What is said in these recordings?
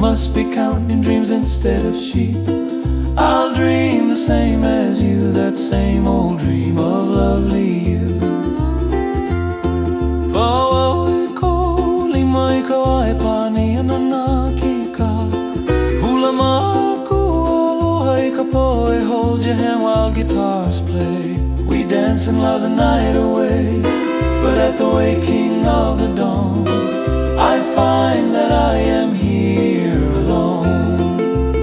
must be counting dreams instead of sheep. I'll dream the same as you, that same old dream of lovely you. Hold your hand while guitars play. We dance and love the night away. But at the waking of the dawn, I find that I am here alone.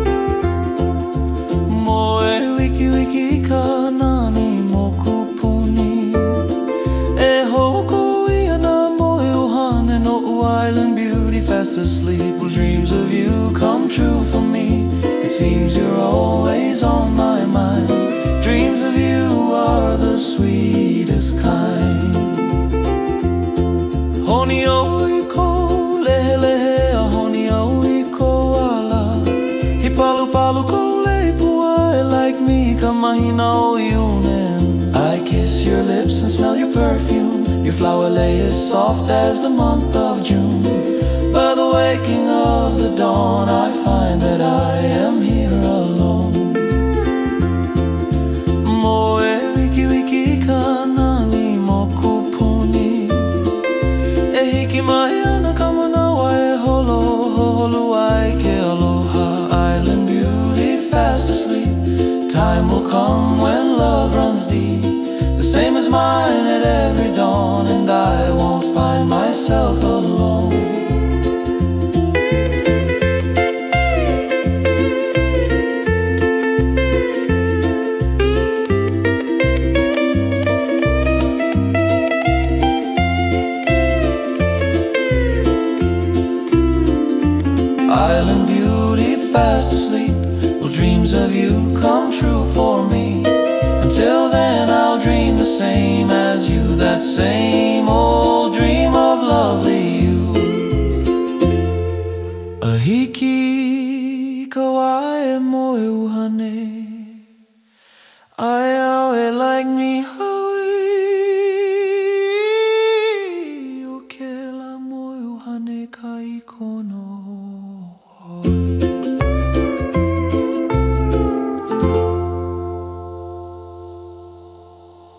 Moe wiki wiki ka nani moku puni. E hoko ia na moe ohane no island beauty fast asleep. Will dreams of you come true for me? It seems you're always on my mind. Dreams of you are the sweetest kind. Honi o iko lehe lehe a honi o iko ala. Hi palu palu ko leipua like me ka mahina o iunen. I kiss your lips and smell your perfume. Your flower lay is soft as the month of June. By the waking of the dawn, I find that I am here alone. Moe wiki wiki ka nani moku puni. E hiki mai ana ka manawa e holo holo ai ke aloha. Island beauty fast asleep. Time will come when love runs deep, the same as mine at every dawn, and I won't find myself alone. Island beauty fast asleep. Will dreams of you come true for me? Until then I'll dream the same as you, that same old dream of lovely you. A hiki kawae moe uhane. Ai aue like me.